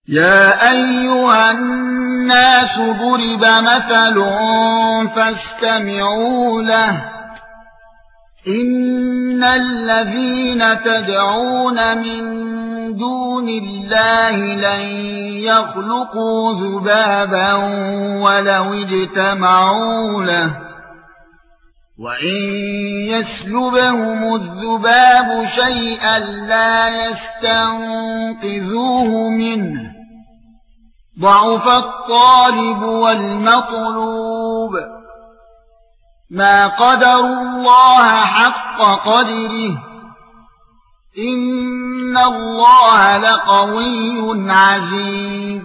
يا ايها الناس ضرب مثل فاستمعوا له ان الذين تدعون من دون الله لن يخلقوا ذبابا ولو اجتمعوا له وَإِن يَسْلُبْهُمُ الذُّبَابُ شَيْئًا لَّا يَسْتَنقِذُوهُ مِنْهُ ضَعُفَ الطَّالِبُ وَالْمَطْلُوبُ مَا قَدَرُوا اللَّهَ حَقَّ قَدْرِهِ إِنَّ اللَّهَ لَقَوِيٌّ عَزِيزٌ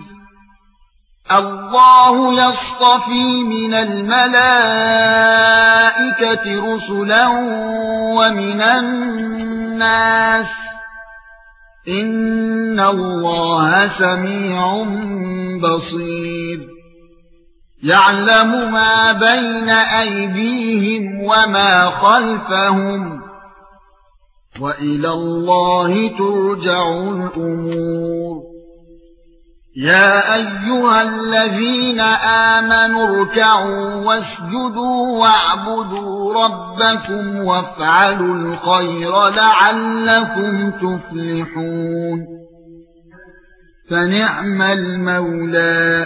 الله يصطفي من الملائكة رسلا ومن الناس إن الله سميع بصير يعلم ما بين أيديهم وما خلفهم وإلى الله ترجع الأمور يا ايها الذين امنوا اركعوا واسجدوا واعبدوا ربكم وافعلوا الخير لعلكم تفلحون فنعم المولى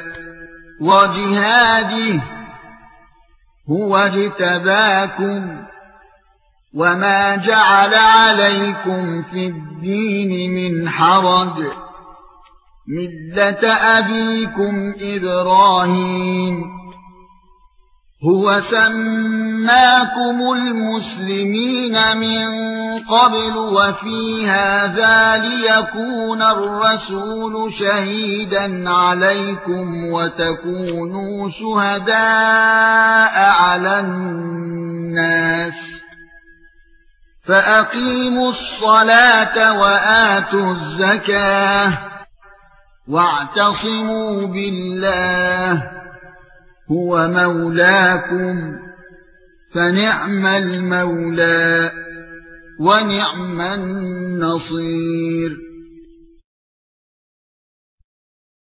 وجهاده هو اجتباكم وما جعل عليكم في الدين من حرج ملة أبيكم إبراهيم هو سماكم المسلمين من قبل وفي هذا ليكون الرسول شهيدا عليكم وتكونوا شهداء على الناس فأقيموا الصلاة وآتوا الزكاة واعتصموا بالله هو مولاكم فنعم المولى ونعم النصير